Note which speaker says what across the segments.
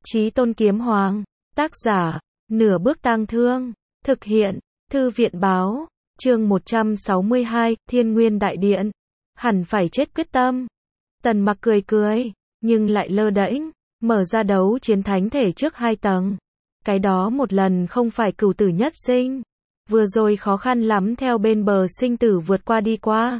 Speaker 1: Chí Tôn Kiếm Hoàng, tác giả, Nửa Bước Tang Thương, thực hiện, Thư viện Báo, chương 162, Thiên Nguyên Đại Điện, hẳn phải chết quyết tâm. Tần Mặc cười cười, nhưng lại lơ đễnh, mở ra đấu chiến thánh thể trước 2 tầng. Cái đó một lần không phải cửu tử nhất sinh, vừa rồi khó khăn lắm theo bên bờ sinh tử vượt qua đi qua.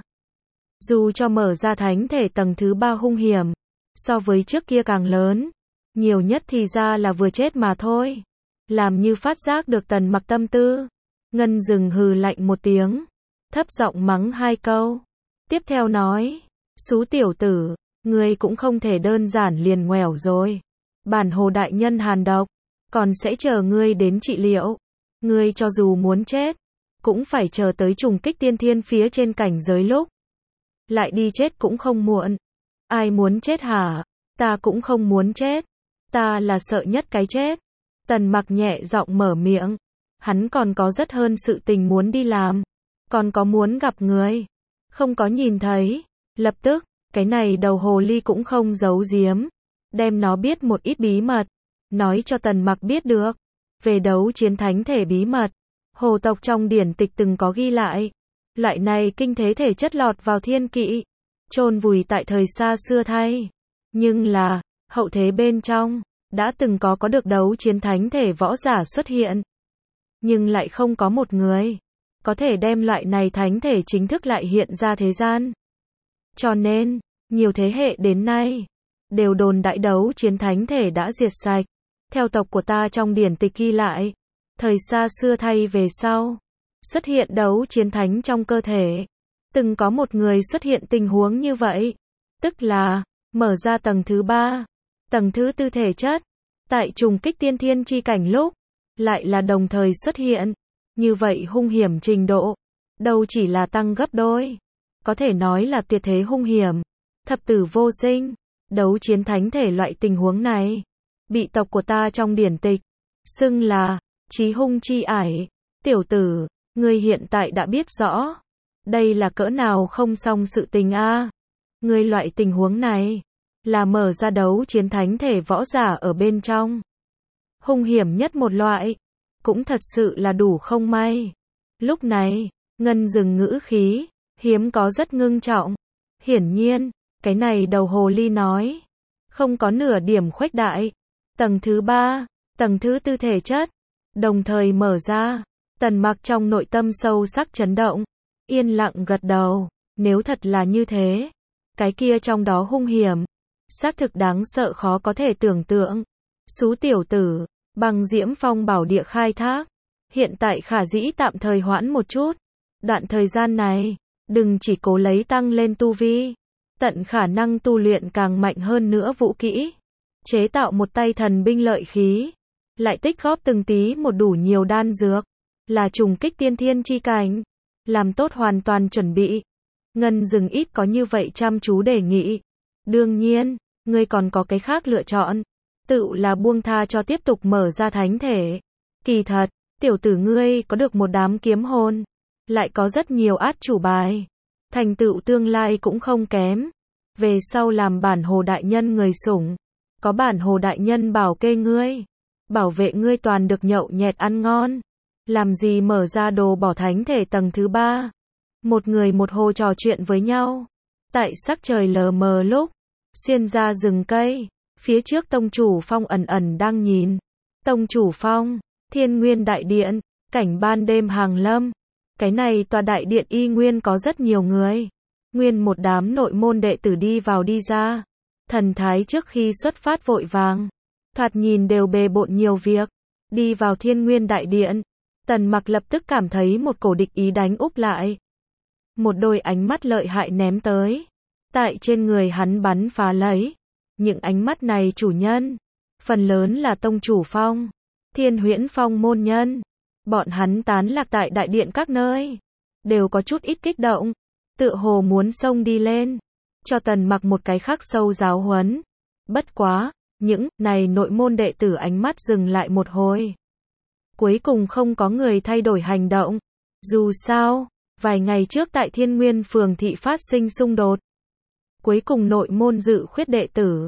Speaker 1: Dù cho mở ra thánh thể tầng thứ 3 hung hiểm, so với trước kia càng lớn, nhiều nhất thì ra là vừa chết mà thôi. Làm như phát giác được Tần Mặc tâm tư, Ngân Dừng hừ lạnh một tiếng, thấp giọng mắng 2 câu. Tiếp theo nói, xú tiểu tử, ngươi cũng không thể đơn giản liền ngoẻo rồi. Bản Hồ đại nhân hàn độc, còn sẽ chờ ngươi đến trị liệu. Ngươi cho dù muốn chết, cũng phải chờ tới trùng kích tiên thiên phía trên cảnh giới lúc. Lại đi chết cũng không muộn. Ai muốn chết hả? Ta cũng không muốn chết. Ta là sợ nhất cái chết. Tần Mặc nhẹ giọng mở miệng. Hắn còn có rất hơn sự tình muốn đi làm. Còn có muốn gặp người. Không có nhìn thấy. Lập tức, cái này đầu hồ ly cũng không giấu giếm. Đem nó biết một ít bí mật. Nói cho Tần Mặc biết được. Về đấu chiến thánh thể bí mật. Hồ tộc trong điển tịch từng có ghi lại. Loại này kinh thế thể chất lọt vào thiên kỵ. Chôn vùi tại thời xa xưa thay. Nhưng là, hậu thế bên trong, đã từng có được đấu chiến thánh thể võ giả xuất hiện. Nhưng lại không có một người có thể đem loại này thánh thể chính thức lại hiện ra thế gian. Cho nên, nhiều thế hệ đến nay, đều đồn đại đấu chiến thánh thể đã diệt sạch. Theo tộc của ta trong điển tịch ghi lại, thời xa xưa thay về sau, xuất hiện đấu chiến thánh trong cơ thể. Từng có một người xuất hiện tình huống như vậy. Tức là, mở ra tầng thứ 3, tầng thứ 4 thể chất. Tại trùng kích tiên thiên chi cảnh lúc, lại là đồng thời xuất hiện. Như vậy hung hiểm trình độ, đâu chỉ là tăng gấp đôi. Có thể nói là tuyệt thế hung hiểm. Thập tử vô sinh, đấu chiến thánh thể loại tình huống này. Bị tộc của ta trong điển tịch, xưng là, chí hung chi ải. Tiểu tử, ngươi hiện tại đã biết rõ. Đây là cỡ nào không xong sự tình a. Ngươi loại tình huống này, là mở ra đấu chiến thánh thể võ giả ở bên trong. Hung hiểm nhất một loại, cũng thật sự là đủ không may. Lúc này, Ngân Dừng ngữ khí, hiếm có rất ngưng trọng. Hiển nhiên, cái này đầu hồ ly nói, không có nửa điểm khuếch đại. Tầng thứ 3, tầng thứ 4 thể chất, đồng thời mở ra. Tần Mặc trong nội tâm sâu sắc chấn động, yên lặng gật đầu. Nếu thật là như thế, cái kia trong đó hung hiểm, xác thực đáng sợ khó có thể tưởng tượng. Xú tiểu tử, Băng Diễm Phong bảo địa khai thác, hiện tại khả dĩ tạm thời hoãn một chút. Đoạn thời gian này, đừng chỉ cố lấy tăng lên tu vi, tận khả năng tu luyện càng mạnh hơn nữa vũ kỹ, chế tạo một tay thần binh lợi khí, lại tích góp từng tí một đủ nhiều đan dược, là trùng kích tiên thiên chi cảnh, làm tốt hoàn toàn chuẩn bị. Ngân Dừng ít có như vậy chăm chú đề nghị. Đương nhiên, ngươi còn có cái khác lựa chọn, tự là buông tha cho tiếp tục mở ra thánh thể. Kỳ thật, tiểu tử ngươi có được một đám kiếm hồn, lại có rất nhiều át chủ bài, thành tựu tương lai cũng không kém. Về sau làm bản Hồ đại nhân người sủng, có bản Hồ đại nhân bảo kê ngươi, bảo vệ ngươi toàn được nhậu nhẹt ăn ngon. Làm gì mở ra đồ bỏ thánh thể tầng thứ 3. Một người một hồ trò chuyện với nhau. Tại sắc trời lờ mờ lúc, xuyên ra rừng cây, phía trước Tông Chủ Phong ẩn ẩn đang nhìn. Tông Chủ Phong, Thiên Nguyên Đại Điện, cảnh ban đêm hàng lâm. Cái này tòa đại điện y nguyên có rất nhiều người. Nguyên một đám nội môn đệ tử đi vào đi ra. Thần thái trước khi xuất phát vội vàng. Thoạt nhìn đều bề bộn nhiều việc. Đi vào Thiên Nguyên Đại Điện, Tần Mặc lập tức cảm thấy một cổ địch ý đánh úp lại. Một đôi ánh mắt lợi hại ném tới. Tại trên người hắn bắn phá lấy. Những ánh mắt này chủ nhân, phần lớn là Tông Chủ Phong, Thiên Huyễn Phong môn nhân. Bọn hắn tán lạc tại đại điện các nơi, đều có chút ít kích động, tựa hồ muốn xông đi lên, cho Tần Mặc một cái khắc sâu giáo huấn. Bất quá, những này nội môn đệ tử ánh mắt dừng lại một hồi. Cuối cùng không có người thay đổi hành động. Dù sao, vài ngày trước tại Thiên Nguyên Phường thị phát sinh xung đột. Cuối cùng nội môn dự khuyết đệ tử,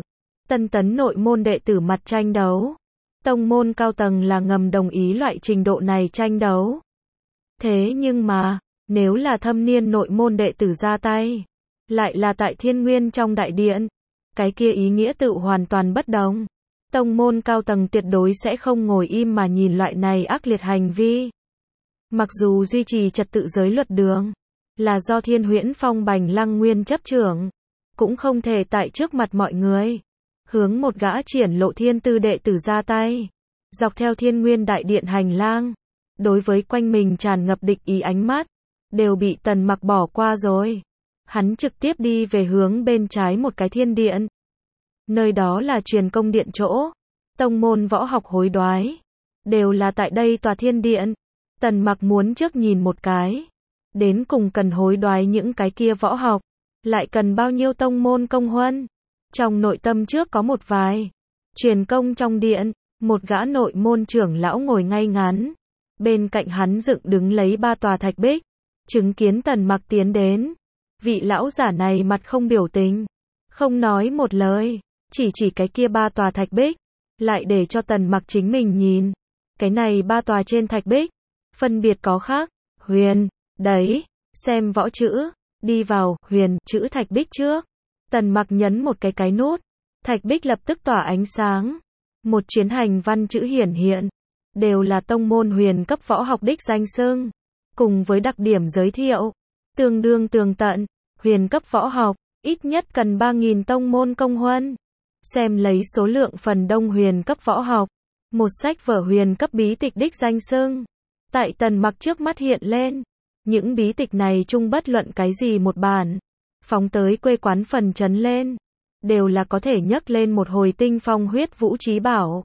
Speaker 1: Tân tấn nội môn đệ tử mặt tranh đấu. Tông môn cao tầng là ngầm đồng ý loại trình độ này tranh đấu. Thế nhưng mà, nếu là thâm niên nội môn đệ tử ra tay, lại là tại Thiên Nguyên trong đại điện, cái kia ý nghĩa tự hoàn toàn bất đồng. Tông môn cao tầng tuyệt đối sẽ không ngồi im mà nhìn loại này ác liệt hành vi. Mặc dù duy trì trật tự giới luật đường là do Thiên Huyễn Phong Bành Lăng Nguyên chấp trưởng, cũng không thể tại trước mặt mọi người hướng một gã triển lộ thiên tư đệ tử ra tay. Dọc theo Thiên Nguyên đại điện hành lang, đối với quanh mình tràn ngập địch ý ánh mắt, đều bị Tần Mặc bỏ qua rồi. Hắn trực tiếp đi về hướng bên trái một cái thiên điện. Nơi đó là truyền công điện chỗ, tông môn võ học hối đoái, đều là tại đây tòa thiên điện. Tần Mặc muốn trước nhìn một cái, đến cùng cần hối đoái những cái kia võ học, lại cần bao nhiêu tông môn công huân. Trong nội tâm trước có một vài, truyền công trong điện, một gã nội môn trưởng lão ngồi ngay ngắn, bên cạnh hắn dựng đứng lấy 3 tòa thạch bích, chứng kiến Tần Mặc tiến đến. Vị lão giả này mặt không biểu tình, không nói một lời, chỉ cái kia 3 tòa thạch bích, lại để cho Tần Mặc chính mình nhìn. Cái này 3 tòa trên thạch bích, phân biệt có khác, huyền, đấy, xem võ chữ, đi vào, huyền, chữ thạch bích trước. Tần Mặc nhấn một cái nút, thạch bích lập tức tỏa ánh sáng. Một chuyến hành văn chữ hiển hiện, đều là tông môn huyền cấp võ học đích danh xưng, cùng với đặc điểm giới thiệu, tương đương tường tận. Huyền cấp võ học, ít nhất cần 3.000 tông môn công huân. Xem lấy số lượng phần đông huyền cấp võ học, một sách vở huyền cấp bí tịch đích danh xưng, tại Tần Mặc trước mắt hiện lên. Những bí tịch này chung bất luận cái gì một bản, phóng tới quê quán phần trấn lên, đều là có thể nhấc lên một hồi tinh phong huyết vũ trí bảo.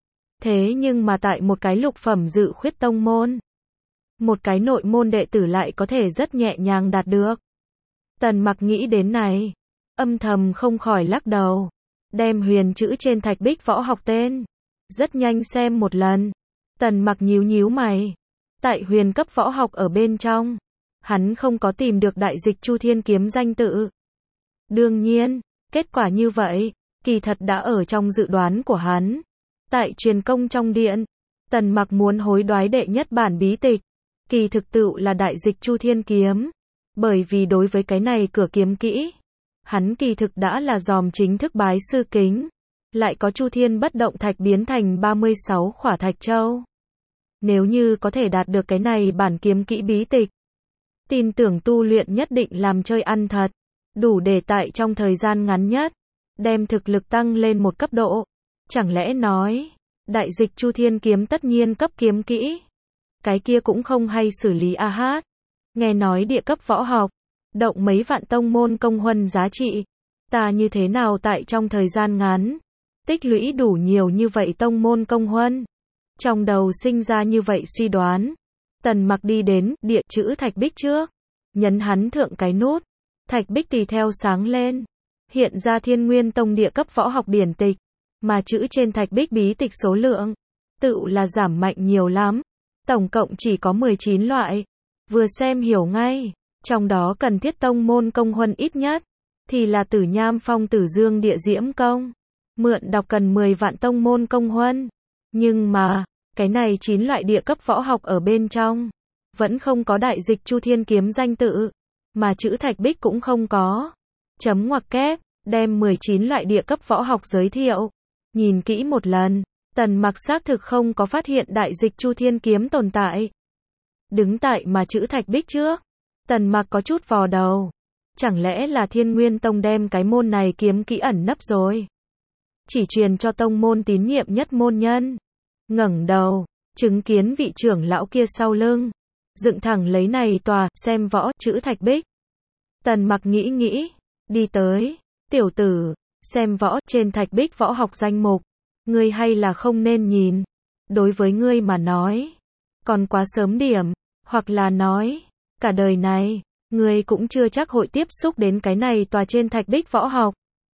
Speaker 1: Thế nhưng mà tại một cái lục phẩm dự khuyết tông môn, một cái nội môn đệ tử lại có thể rất nhẹ nhàng đạt được. Tần Mặc nghĩ đến này, âm thầm không khỏi lắc đầu, đem huyền chữ trên thạch bích võ học tên, rất nhanh xem một lần. Tần Mặc nhíu mày, tại huyền cấp võ học ở bên trong, hắn không có tìm được đại dịch Chu Thiên kiếm danh tự. Đương nhiên, kết quả như vậy, kỳ thật đã ở trong dự đoán của hắn. Tại truyền công trong điện, Tần Mặc muốn hối đoái đệ nhất bản bí tịch, kỳ thực tựu là đại dịch Chu Thiên kiếm. Bởi vì đối với cái này cửa kiếm kỹ, hắn kỳ thực đã là dòm chính thức bái sư kính, lại có Chu Thiên bất động thạch biến thành 36 khỏa thạch châu. Nếu như có thể đạt được cái này bản kiếm kỹ bí tịch, tin tưởng tu luyện nhất định làm chơi ăn thật, đủ để tại trong thời gian ngắn nhất, đem thực lực tăng lên một cấp độ. Chẳng lẽ nói, đại dịch Chu Thiên kiếm tất nhiên cấp kiếm kỹ, cái kia cũng không hay xử lý a hát. Nghe nói địa cấp võ học, động mấy vạn tông môn công huân giá trị, ta như thế nào tại trong thời gian ngắn, tích lũy đủ nhiều như vậy tông môn công huân. Trong đầu sinh ra như vậy suy đoán, Tần Mặc đi đến địa chữ thạch bích trước, nhấn hắn thượng cái nút, thạch bích tùy theo sáng lên, hiện ra Thiên Nguyên Tông địa cấp võ học điển tịch, mà chữ trên thạch bích bí tịch số lượng, tự là giảm mạnh nhiều lắm, tổng cộng chỉ có 19 loại. Vừa xem hiểu ngay, trong đó cần thiết tông môn công huân ít nhất, thì là Tử Nham Phong Tử Dương Địa Diễm Công. Mượn đọc cần 10 vạn tông môn công huân. Nhưng mà, cái này 9 loại địa cấp võ học ở bên trong, vẫn không có đại dịch Chu Thiên kiếm danh tự, mà chữ thạch bích cũng không có. Chấm ngoặc kép, đem 19 loại địa cấp võ học giới thiệu. Nhìn kỹ một lần, Tần Mặc xác thực không có phát hiện đại dịch Chu Thiên kiếm tồn tại. Đứng tại mà chữ thạch bích trước, Tần Mặc có chút vò đầu. Chẳng lẽ là Thiên Nguyên Tông đem cái môn này kiếm kỹ ẩn nấp rồi? Chỉ truyền cho tông môn tín nhiệm nhất môn nhân. Ngẩng đầu, chứng kiến vị trưởng lão kia sau lưng, dựng thẳng lấy này tòa, xem võ, chữ thạch bích. Tần Mặc nghĩ, đi tới, tiểu tử, xem võ, trên thạch bích võ học danh mục, ngươi hay là không nên nhìn. Đối với ngươi mà nói, còn quá sớm điểm, hoặc là nói, cả đời này, ngươi cũng chưa chắc hội tiếp xúc đến cái này tòa trên thạch bích võ học.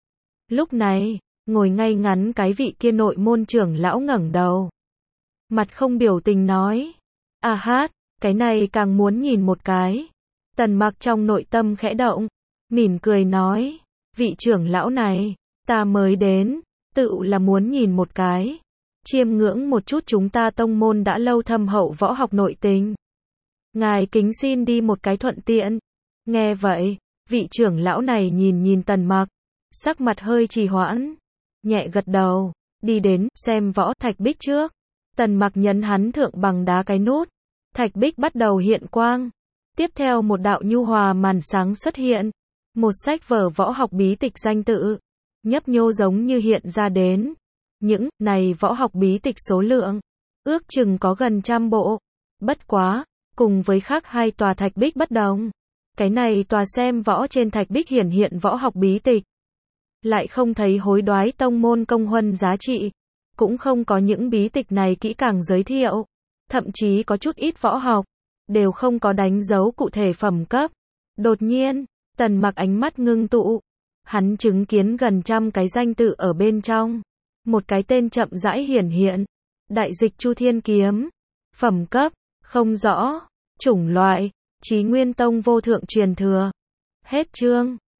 Speaker 1: Lúc này, ngồi ngay ngắn cái vị kia nội môn trưởng lão ngẩng đầu, mặt không biểu tình nói, a hát, cái này càng muốn nhìn một cái. Tần Mặc trong nội tâm khẽ động, mỉm cười nói, vị trưởng lão này, ta mới đến, tự là muốn nhìn một cái. Chiêm ngưỡng một chút chúng ta tông môn đã lâu thâm hậu võ học nội tình. Ngài kính xin đi một cái thuận tiện. Nghe vậy, vị trưởng lão này nhìn nhìn Tần Mặc, sắc mặt hơi trì hoãn, nhẹ gật đầu, đi đến xem võ thạch bích trước. Tần Mặc nhấn hắn thượng bằng đá cái nút, thạch bích bắt đầu hiện quang. Tiếp theo một đạo nhu hòa màn sáng xuất hiện, một sách vở võ học bí tịch danh tự, nhấp nhô giống như hiện ra đến. Những này võ học bí tịch số lượng, ước chừng có gần 100 bộ. Bất quá, cùng với khác hai tòa thạch bích bất đồng. Cái này tòa xem võ trên thạch bích hiển hiện võ học bí tịch. Lại không thấy hối đoái tông môn công huân giá trị. Cũng không có những bí tịch này kỹ càng giới thiệu. Thậm chí có chút ít võ học, đều không có đánh dấu cụ thể phẩm cấp. Đột nhiên, Tần Mặc ánh mắt ngưng tụ. Hắn chứng kiến gần 100 cái danh tự ở bên trong. Một cái tên chậm rãi hiển hiện. Đại dịch Chu Thiên Kiếm. Phẩm cấp, không rõ. Chủng loại, Chí Nguyên Tông vô thượng truyền thừa. Hết chương.